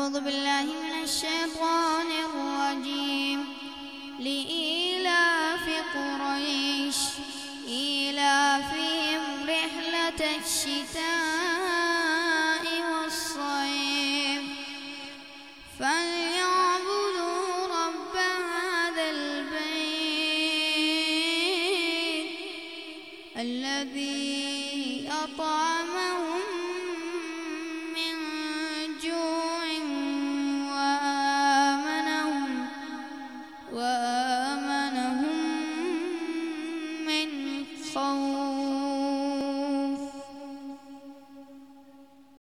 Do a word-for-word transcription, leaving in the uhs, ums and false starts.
أعوذ بالله من الشيطان الرجيم. لإيلاف قريش إيلافهم رحلة الشتاء والصيف فليعبدوا رب هذا البيت الذي